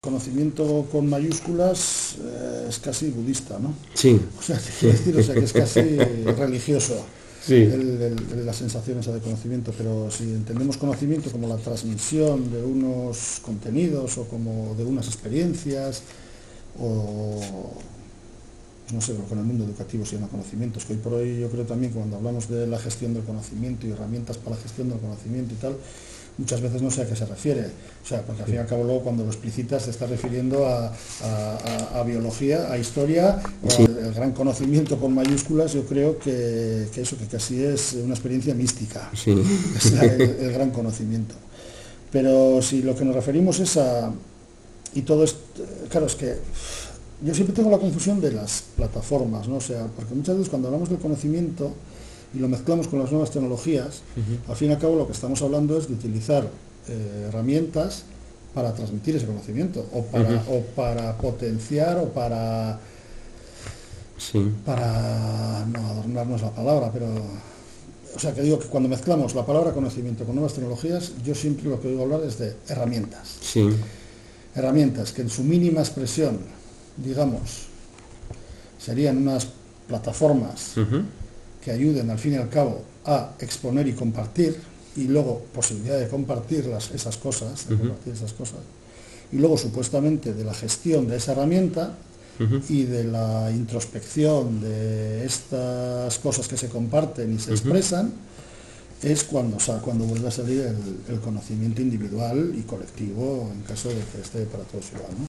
Conocimiento con mayúsculas es casi budista, ¿no? Sí, O sea, te quiero decir, o sea, que es casi religioso sí, la sensación esa de conocimiento, pero si entendemos conocimiento como la transmisión de unos contenidos o como de unas experiencias, o no sé, lo que en el mundo educativo se llama conocimiento, es que hoy por hoy yo creo también que cuando hablamos de la gestión del conocimiento y herramientas para la gestión del conocimiento y tal, muchas veces no sé a qué se refiere, o sea, porque al fin y al cabo luego cuando lo explicitas te estás refiriendo a biología, a historia, o sí, al gran conocimiento con mayúsculas. Yo creo que eso, que casi es una experiencia mística, sí, es el gran conocimiento. Pero si lo que nos referimos es a, y todo esto, claro, es que yo siempre tengo la confusión de las plataformas, ¿no? O sea, porque muchas veces cuando hablamos del conocimiento y lo mezclamos con las nuevas tecnologías, al fin y al cabo lo que estamos hablando es de utilizar herramientas para transmitir ese conocimiento, o para potenciar, o sí, para no adornarnos la palabra, pero o sea, que digo que cuando mezclamos la palabra conocimiento con nuevas tecnologías, yo siempre lo que oigo hablar es de herramientas. sí, Herramientas que en su mínima expresión, digamos, serían unas plataformas que ayuden al fin y al cabo a exponer y compartir, y luego posibilidad de compartir esas cosas, y luego supuestamente de la gestión de esa herramienta y de la introspección de estas cosas que se comparten y se expresan, es cuando vuelve a salir el conocimiento individual y colectivo, en caso de que esté para todos igual, ¿no?